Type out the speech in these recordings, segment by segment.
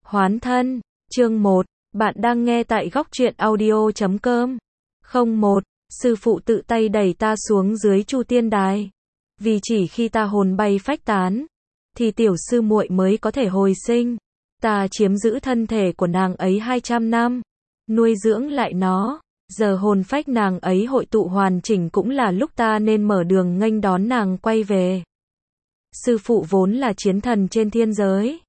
Hoán thân, chương 1, bạn đang nghe tại góc truyện audio.com. 01, sư phụ tự tay đẩy ta xuống dưới Chu Tiên Đài. Vì chỉ khi ta hồn bay phách tán, thì tiểu sư muội mới có thể hồi sinh. Ta chiếm giữ thân thể của nàng ấy 200 năm, nuôi dưỡng lại nó. Giờ hồn phách nàng ấy hội tụ hoàn chỉnh cũng là lúc ta nên mở đường nghênh đón nàng quay về. Sư phụ vốn là chiến thần trên thiên giới.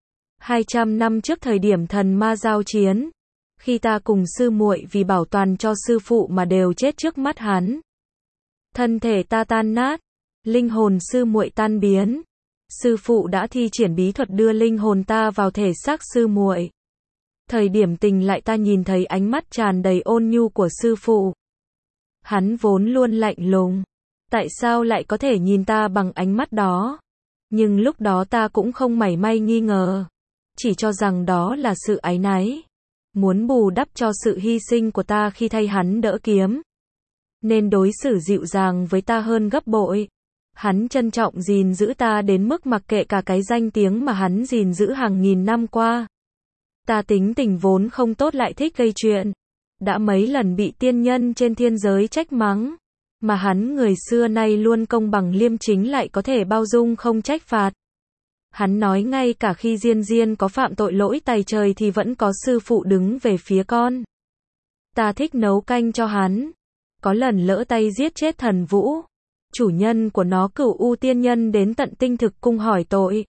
200 năm trước thời điểm thần ma giao chiến, khi ta cùng sư muội vì bảo toàn cho sư phụ mà đều chết trước mắt hắn. Thân thể ta tan nát, linh hồn sư muội tan biến. Sư phụ đã thi triển bí thuật đưa linh hồn ta vào thể xác sư muội. Thời điểm tỉnh lại ta nhìn thấy ánh mắt tràn đầy ôn nhu của sư phụ. Hắn vốn luôn lạnh lùng, tại sao lại có thể nhìn ta bằng ánh mắt đó? Nhưng lúc đó ta cũng không mảy may nghi ngờ, chỉ cho rằng đó là sự áy náy, muốn bù đắp cho sự hy sinh của ta khi thay hắn đỡ kiếm, nên đối xử dịu dàng với ta hơn gấp bội. Hắn trân trọng gìn giữ ta đến mức mặc kệ cả cái danh tiếng mà hắn gìn giữ hàng nghìn năm qua. Ta tính tình vốn không tốt lại thích gây chuyện, đã mấy lần bị tiên nhân trên thiên giới trách mắng, mà hắn người xưa nay luôn công bằng liêm chính lại có thể bao dung không trách phạt. Hắn nói ngay cả khi Diên Diên có phạm tội lỗi tày trời thì vẫn có sư phụ đứng về phía con. Ta thích nấu canh cho hắn, có lần lỡ tay giết chết thần Vũ, chủ nhân của nó Cửu U tiên nhân đến tận Tinh Thực cung hỏi tội.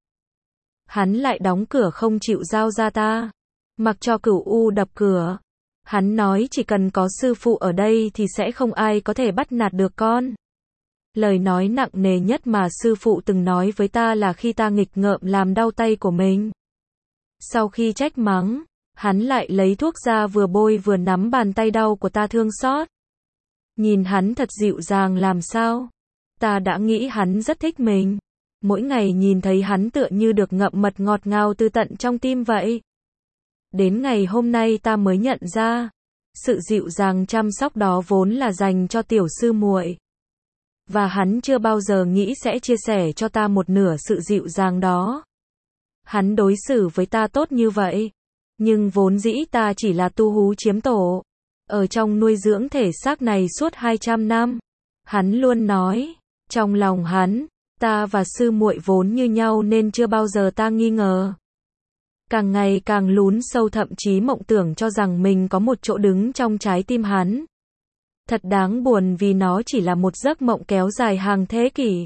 Hắn lại đóng cửa không chịu giao ra ta, mặc cho Cửu U đập cửa. Hắn nói chỉ cần có sư phụ ở đây thì sẽ không ai có thể bắt nạt được con. Lời nói nặng nề nhất mà sư phụ từng nói với ta là khi ta nghịch ngợm làm đau tay của mình. Sau khi trách mắng, hắn lại lấy thuốc ra vừa bôi vừa nắm bàn tay đau của ta thương xót. Nhìn hắn thật dịu dàng làm sao. Ta đã nghĩ hắn rất thích mình. Mỗi ngày nhìn thấy hắn tựa như được ngậm mật ngọt ngào từ tận trong tim vậy. Đến ngày hôm nay ta mới nhận ra, sự dịu dàng chăm sóc đó vốn là dành cho tiểu sư muội. Và hắn chưa bao giờ nghĩ sẽ chia sẻ cho ta một nửa sự dịu dàng đó. Hắn đối xử với ta tốt như vậy, nhưng vốn dĩ ta chỉ là tu hú chiếm tổ, ở trong nuôi dưỡng thể xác này suốt 200 năm. Hắn luôn nói, trong lòng hắn, ta và sư muội vốn như nhau nên chưa bao giờ ta nghi ngờ. Càng ngày càng lún sâu, thậm chí mộng tưởng cho rằng mình có một chỗ đứng trong trái tim hắn. Thật đáng buồn vì nó chỉ là một giấc mộng kéo dài hàng thế kỷ.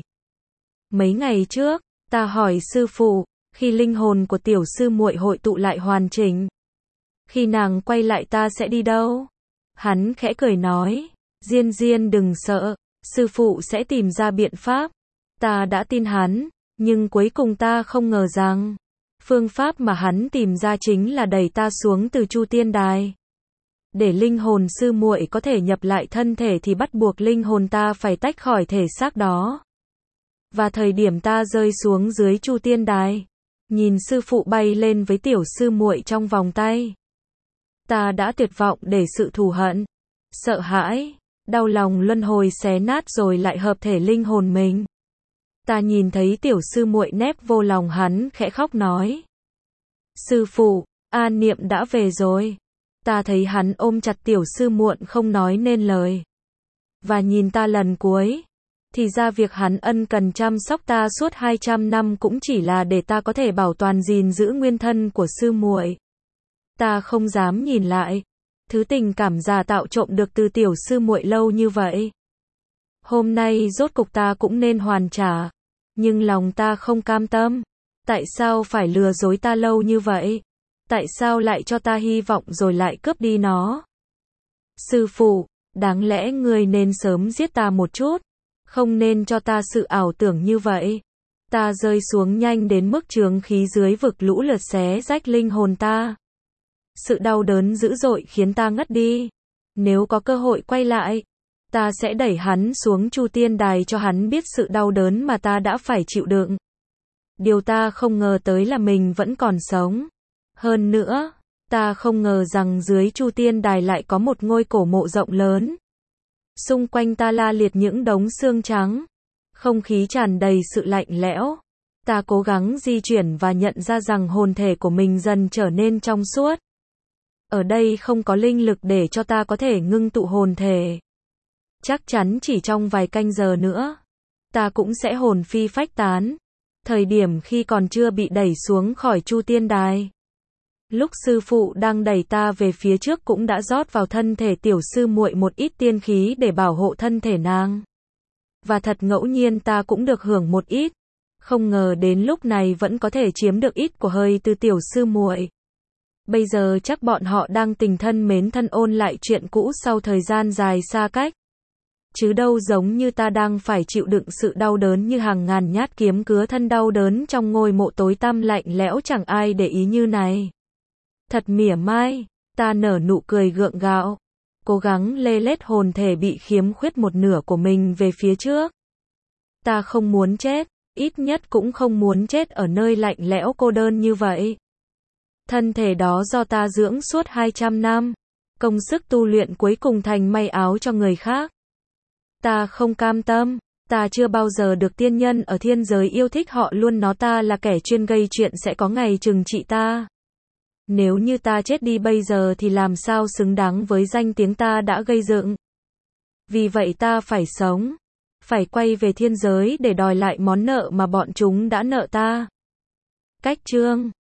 Mấy ngày trước, ta hỏi sư phụ, khi linh hồn của tiểu sư muội hội tụ lại hoàn chỉnh, khi nàng quay lại ta sẽ đi đâu? Hắn khẽ cười nói, Diên Diên đừng sợ, sư phụ sẽ tìm ra biện pháp. Ta đã tin hắn, nhưng cuối cùng ta không ngờ rằng phương pháp mà hắn tìm ra chính là đẩy ta xuống từ Chu Tiên Đài. Để linh hồn sư muội có thể nhập lại thân thể thì bắt buộc linh hồn ta phải tách khỏi thể xác đó. Và thời điểm ta rơi xuống dưới Chu Tiên Đài, nhìn sư phụ bay lên với tiểu sư muội trong vòng tay, ta đã tuyệt vọng để sự thù hận, sợ hãi, đau lòng luân hồi xé nát rồi lại hợp thể linh hồn mình. Ta nhìn thấy tiểu sư muội nép vô lòng hắn khẽ khóc nói, sư phụ, An Niệm đã về rồi. Ta thấy hắn ôm chặt tiểu sư muội không nói nên lời. Và nhìn ta lần cuối, thì ra việc hắn ân cần chăm sóc ta suốt 200 năm cũng chỉ là để ta có thể bảo toàn gìn giữ nguyên thân của sư muội. Ta không dám nhìn lại thứ tình cảm giả tạo trộm được từ tiểu sư muội lâu như vậy. Hôm nay rốt cục ta cũng nên hoàn trả, nhưng lòng ta không cam tâm. Tại sao phải lừa dối ta lâu như vậy? Tại sao lại cho ta hy vọng rồi lại cướp đi nó? Sư phụ, đáng lẽ ngươi nên sớm giết ta một chút, không nên cho ta sự ảo tưởng như vậy. Ta rơi xuống nhanh đến mức chướng khí dưới vực lũ lượt xé rách linh hồn ta. Sự đau đớn dữ dội khiến ta ngất đi. Nếu có cơ hội quay lại, ta sẽ đẩy hắn xuống Chu Tiên Đài cho hắn biết sự đau đớn mà ta đã phải chịu đựng. Điều ta không ngờ tới là mình vẫn còn sống. Hơn nữa, ta không ngờ rằng dưới Chu Tiên Đài lại có một ngôi cổ mộ rộng lớn. Xung quanh ta la liệt những đống xương trắng. Không khí tràn đầy sự lạnh lẽo. Ta cố gắng di chuyển và nhận ra rằng hồn thể của mình dần trở nên trong suốt. Ở đây không có linh lực để cho ta có thể ngưng tụ hồn thể. Chắc chắn chỉ trong vài canh giờ nữa, ta cũng sẽ hồn phi phách tán. Thời điểm khi còn chưa bị đẩy xuống khỏi Chu Tiên Đài. Lúc sư phụ đang đẩy ta về phía trước cũng đã rót vào thân thể tiểu sư muội một ít tiên khí để bảo hộ thân thể nàng. Và thật ngẫu nhiên ta cũng được hưởng một ít. Không ngờ đến lúc này vẫn có thể chiếm được ít của hơi từ tiểu sư muội. Bây giờ chắc bọn họ đang tình thân mến thân ôn lại chuyện cũ sau thời gian dài xa cách. Chứ đâu giống như ta đang phải chịu đựng sự đau đớn như hàng ngàn nhát kiếm cứa thân đau đớn trong ngôi mộ tối tăm lạnh lẽo chẳng ai để ý như này. Thật mỉa mai, ta nở nụ cười gượng gạo, cố gắng lê lết hồn thể bị khiếm khuyết một nửa của mình về phía trước. Ta không muốn chết, ít nhất cũng không muốn chết ở nơi lạnh lẽo cô đơn như vậy. Thân thể đó do ta dưỡng suốt 200 năm, công sức tu luyện cuối cùng thành may áo cho người khác. Ta không cam tâm, ta chưa bao giờ được tiên nhân ở thiên giới yêu thích, họ luôn nói ta là kẻ chuyên gây chuyện sẽ có ngày trừng trị ta. Nếu như ta chết đi bây giờ thì làm sao xứng đáng với danh tiếng ta đã gây dựng. Vì vậy ta phải sống, phải quay về thiên giới để đòi lại món nợ mà bọn chúng đã nợ ta. Cách chương